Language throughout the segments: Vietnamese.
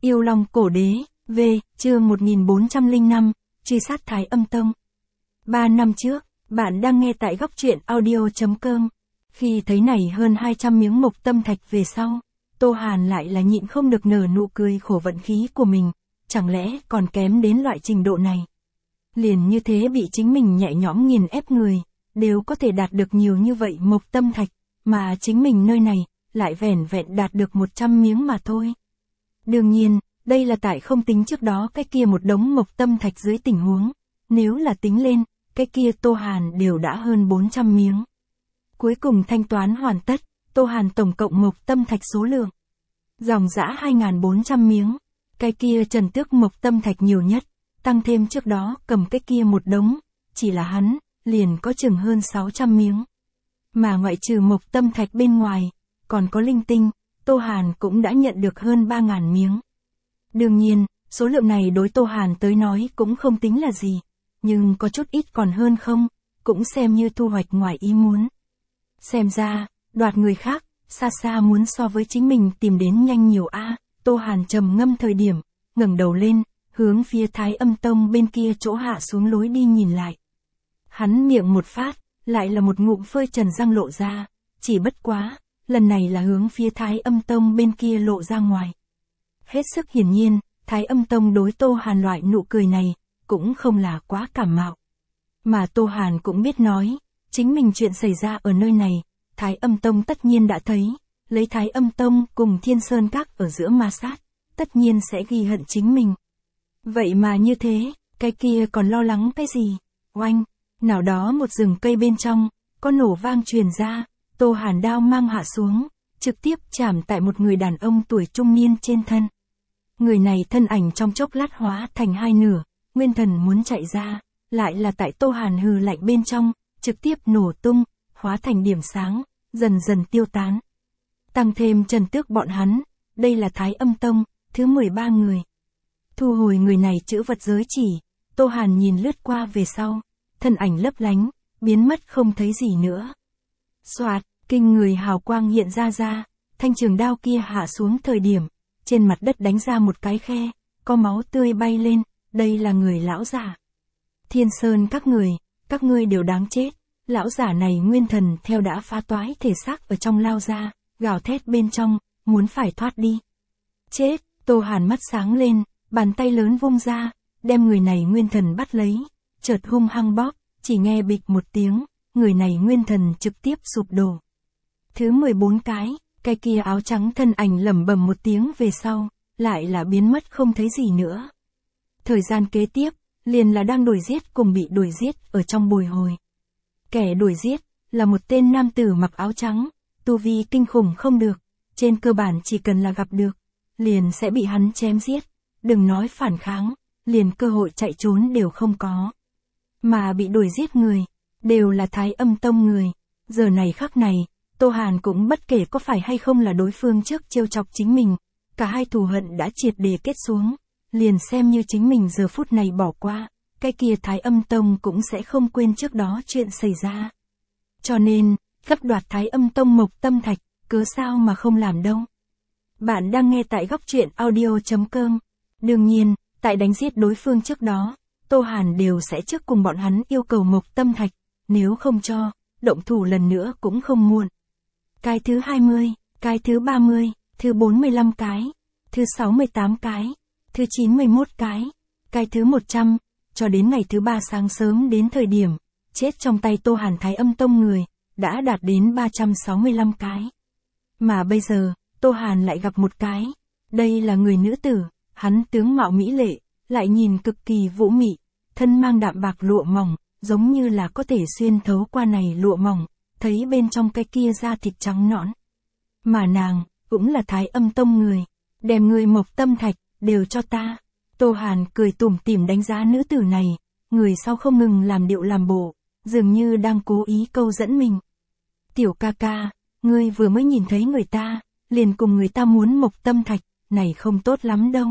Yêu Long Cổ Đế, V, chương 1405, truy sát Thái Âm Tông. 3 năm trước, bạn đang nghe tại góc truyện audio.com. Khi thấy này hơn 200 miếng mộc tâm thạch về sau, Tô Hàn lại là nhịn không được nở nụ cười khổ vận khí của mình, chẳng lẽ còn kém đến loại trình độ này. Liền như thế bị chính mình nhẹ nhõm nghiền ép người, đều có thể đạt được nhiều như vậy mộc tâm thạch, mà chính mình nơi này, lại vẻn vẹn đạt được 100 miếng mà thôi. Đương nhiên, đây là tại không tính trước đó cái kia một đống mộc tâm thạch dưới tình huống, nếu là tính lên, cái kia Tô Hàn đều đã hơn 400 miếng. Cuối cùng thanh toán hoàn tất, Tô Hàn tổng cộng mộc tâm thạch số lượng dòng dã 2.400 miếng, cái kia Trần Tước mộc tâm thạch nhiều nhất, tăng thêm trước đó cầm cái kia một đống, chỉ là hắn, liền có chừng hơn 600 miếng. Mà ngoại trừ mộc tâm thạch bên ngoài, còn có linh tinh, Tô Hàn cũng đã nhận được hơn 3.000 miếng. Đương nhiên, số lượng này đối Tô Hàn tới nói cũng không tính là gì, nhưng có chút ít còn hơn không, cũng xem như thu hoạch ngoài ý muốn. Xem ra, đoạt người khác, xa xa muốn so với chính mình tìm đến nhanh nhiều a. Tô Hàn trầm ngâm thời điểm, ngẩng đầu lên, hướng phía Thái Âm Tông bên kia chỗ hạ xuống lối đi nhìn lại. Hắn miệng một phát, lại là một ngụm phơi trần răng lộ ra, chỉ bất quá, lần này là hướng phía Thái Âm Tông bên kia lộ ra ngoài. Hết sức hiển nhiên, Thái Âm Tông đối Tô Hàn loại nụ cười này, cũng không là quá cảm mạo. Mà Tô Hàn cũng biết nói, chính mình chuyện xảy ra ở nơi này, Thái Âm Tông tất nhiên đã thấy, lấy Thái Âm Tông cùng Thiên Sơn Các ở giữa ma sát, tất nhiên sẽ ghi hận chính mình. Vậy mà như thế, cái kia còn lo lắng cái gì? Oanh, nào đó một rừng cây bên trong, có nổ vang truyền ra, Tô Hàn đao mang hạ xuống, trực tiếp chạm tại một người đàn ông tuổi trung niên trên thân. Người này thân ảnh trong chốc lát hóa thành hai nửa, nguyên thần muốn chạy ra, lại là tại Tô Hàn hừ lạnh bên trong, trực tiếp nổ tung, hóa thành điểm sáng, dần dần tiêu tán. Tăng thêm Trần Tước bọn hắn, đây là Thái Âm Tông, thứ 13 người. Thu hồi người này chữ vật giới chỉ, Tô Hàn nhìn lướt qua về sau, thân ảnh lấp lánh, biến mất không thấy gì nữa. Soạt, kinh người hào quang hiện ra, thanh trường đao kia hạ xuống thời điểm, trên mặt đất đánh ra một cái khe, có máu tươi bay lên, đây là người lão giả. Thiên Sơn các ngươi đều đáng chết, lão giả này nguyên thần theo đã phá toái thể xác ở trong lao ra, gào thét bên trong, muốn phải thoát đi. Chết, Tô Hàn mắt sáng lên, bàn tay lớn vung ra, đem người này nguyên thần bắt lấy, chợt hung hăng bóp, chỉ nghe bịch một tiếng, người này nguyên thần trực tiếp sụp đổ. Thứ 14 cái kia áo trắng thân ảnh lẩm bẩm một tiếng về sau, lại là biến mất không thấy gì nữa. Thời gian kế tiếp, liền là đang đuổi giết cùng bị đuổi giết ở trong bồi hồi. Kẻ đuổi giết, là một tên nam tử mặc áo trắng, tu vi kinh khủng không được, trên cơ bản chỉ cần là gặp được, liền sẽ bị hắn chém giết, đừng nói phản kháng, liền cơ hội chạy trốn đều không có. Mà bị đuổi giết người, đều là Thái Âm Tông người, giờ này khắc này, Tô Hàn cũng bất kể có phải hay không là đối phương trước trêu chọc chính mình, cả hai thù hận đã triệt để kết xuống, liền xem như chính mình giờ phút này bỏ qua, cái kia Thái Âm Tông cũng sẽ không quên trước đó chuyện xảy ra. Cho nên, cấp đoạt Thái Âm Tông mộc tâm thạch, cớ sao mà không làm đâu. Bạn đang nghe tại góc truyện audio.com. Đương nhiên, tại đánh giết đối phương trước đó, Tô Hàn đều sẽ trước cùng bọn hắn yêu cầu mộc tâm thạch, nếu không cho, động thủ lần nữa cũng không muộn. Cái thứ 20, cái thứ 30, thứ 45 cái, thứ 68 cái, thứ 91 cái thứ 100, cho đến ngày thứ 3 sáng sớm đến thời điểm, chết trong tay Tô Hàn Thái Âm Tông người, đã đạt đến 365 cái. Mà bây giờ, Tô Hàn lại gặp một cái, đây là người nữ tử, hắn tướng mạo mỹ lệ, lại nhìn cực kỳ vũ mị, thân mang đạm bạc lụa mỏng, giống như là có thể xuyên thấu qua này lụa mỏng, thấy bên trong cái kia da thịt trắng nõn. Mà nàng, cũng là Thái Âm Tông người, đem người mộc tâm thạch, đều cho ta. Tô Hàn cười tủm tỉm đánh giá nữ tử này, người sau không ngừng làm điệu làm bộ, dường như đang cố ý câu dẫn mình. Tiểu ca ca, ngươi vừa mới nhìn thấy người ta, liền cùng người ta muốn mộc tâm thạch, này không tốt lắm đâu.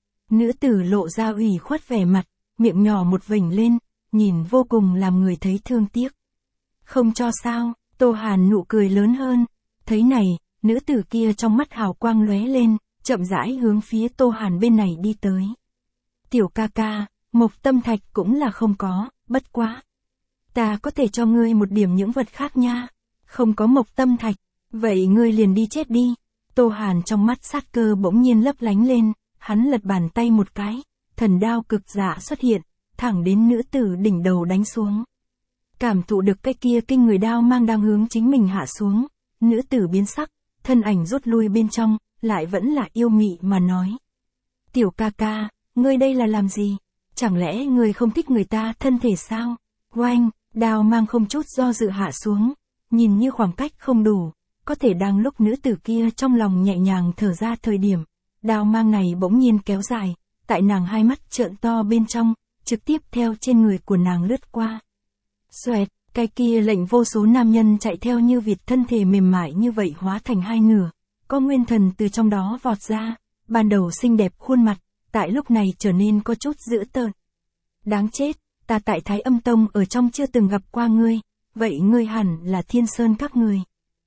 Nữ tử lộ ra ủy khuất vẻ mặt, miệng nhỏ một vểnh lên, nhìn vô cùng làm người thấy thương tiếc. Không cho sao, Tô Hàn nụ cười lớn hơn, thấy này, nữ tử kia trong mắt hào quang lóe lên, chậm rãi hướng phía Tô Hàn bên này đi tới. Tiểu ca ca, Mộc Tâm Thạch cũng là không có, bất quá. Ta có thể cho ngươi một điểm những vật khác nha. Không có Mộc Tâm Thạch, vậy ngươi liền đi chết đi. Tô Hàn trong mắt sát cơ bỗng nhiên lấp lánh lên, hắn lật bàn tay một cái, thần đao cực dạ xuất hiện, thẳng đến nữ tử đỉnh đầu đánh xuống. Cảm thụ được cái kia kinh người đao mang đang hướng chính mình hạ xuống, nữ tử biến sắc, thân ảnh rút lui bên trong, lại vẫn là yêu mị mà nói. Tiểu ca ca, ngươi đây là làm gì? Chẳng lẽ ngươi không thích người ta thân thể sao? Oanh, đao mang không chút do dự hạ xuống, nhìn như khoảng cách không đủ, có thể đang lúc nữ tử kia trong lòng nhẹ nhàng thở ra thời điểm, đao mang này bỗng nhiên kéo dài, tại nàng hai mắt trợn to bên trong, trực tiếp theo trên người của nàng lướt qua. Xoẹt, cái kia lệnh vô số nam nhân chạy theo như vịt thân thể mềm mại như vậy hóa thành hai nửa, có nguyên thần từ trong đó vọt ra, ban đầu xinh đẹp khuôn mặt, tại lúc này trở nên có chút dữ tợn. Đáng chết, ta tại Thái Âm Tông ở trong chưa từng gặp qua ngươi, vậy ngươi hẳn là Thiên Sơn các người.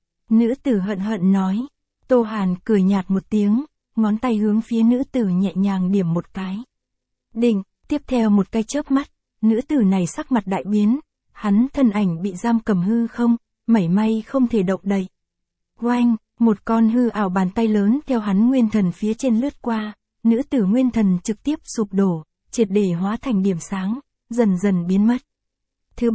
Nữ tử hận hận nói. Tô Hàn cười nhạt một tiếng, ngón tay hướng phía nữ tử nhẹ nhàng điểm một cái. Đỉnh, tiếp theo một cái chớp mắt, nữ tử này sắc mặt đại biến, hắn thân ảnh bị giam cầm hư không, mảy may không thể động đậy. Oanh, một con hư ảo bàn tay lớn theo hắn nguyên thần phía trên lướt qua, nữ tử nguyên thần trực tiếp sụp đổ, triệt để hóa thành điểm sáng, dần dần biến mất. Thứ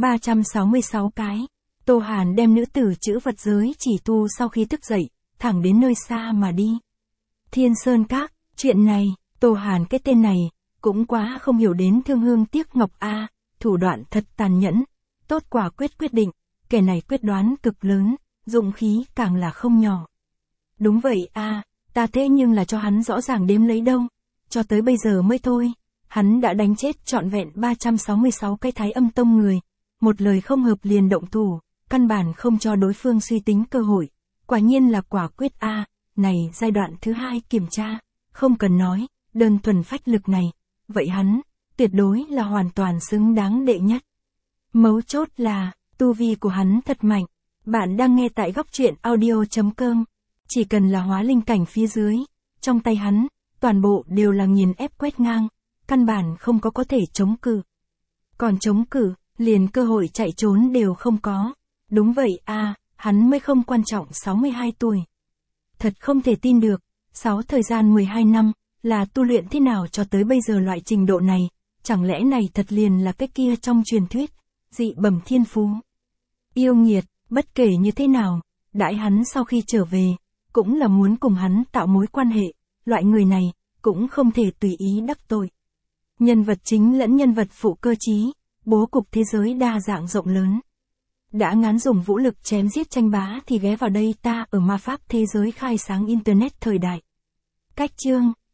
366 cái, Tô Hàn đem nữ tử chữ vật giới chỉ tu sau khi thức dậy, thẳng đến nơi xa mà đi. Thiên Sơn Các, chuyện này, Tô Hàn cái tên này, cũng quá không hiểu đến thương hương tiếc ngọc a, thủ đoạn thật tàn nhẫn, tốt quả quyết định, kẻ này quyết đoán cực lớn, dụng khí càng là không nhỏ. Đúng vậy a, ta thế nhưng là cho hắn rõ ràng đếm lấy đâu, cho tới bây giờ mới thôi, hắn đã đánh chết trọn vẹn 366 cái Thái Âm Tông người, một lời không hợp liền động thủ, căn bản không cho đối phương suy tính cơ hội, quả nhiên là quả quyết a, này giai đoạn thứ 2 kiểm tra, không cần nói, đơn thuần phách lực này, vậy hắn, tuyệt đối là hoàn toàn xứng đáng đệ nhất. Mấu chốt là, tu vi của hắn thật mạnh, bạn đang nghe tại góc truyện audio.com, chỉ cần là hóa linh cảnh phía dưới, trong tay hắn, toàn bộ đều là nghiền ép quét ngang, căn bản không có thể chống cự. Còn chống cự, liền cơ hội chạy trốn đều không có. Đúng vậy a, hắn mới không quan trọng 62 tuổi. Thật không thể tin được, thời gian 12 năm, là tu luyện thế nào cho tới bây giờ loại trình độ này, chẳng lẽ này thật liền là cái kia trong truyền thuyết, dị bẩm thiên phú. Yêu nghiệt, bất kể như thế nào, đãi hắn sau khi trở về, cũng là muốn cùng hắn tạo mối quan hệ, loại người này, cũng không thể tùy ý đắc tội. Nhân vật chính lẫn nhân vật phụ cơ trí, bố cục thế giới đa dạng rộng lớn. Đã ngán dùng vũ lực chém giết tranh bá thì ghé vào đây ta ở ma pháp thế giới khai sáng internet thời đại. Cách chương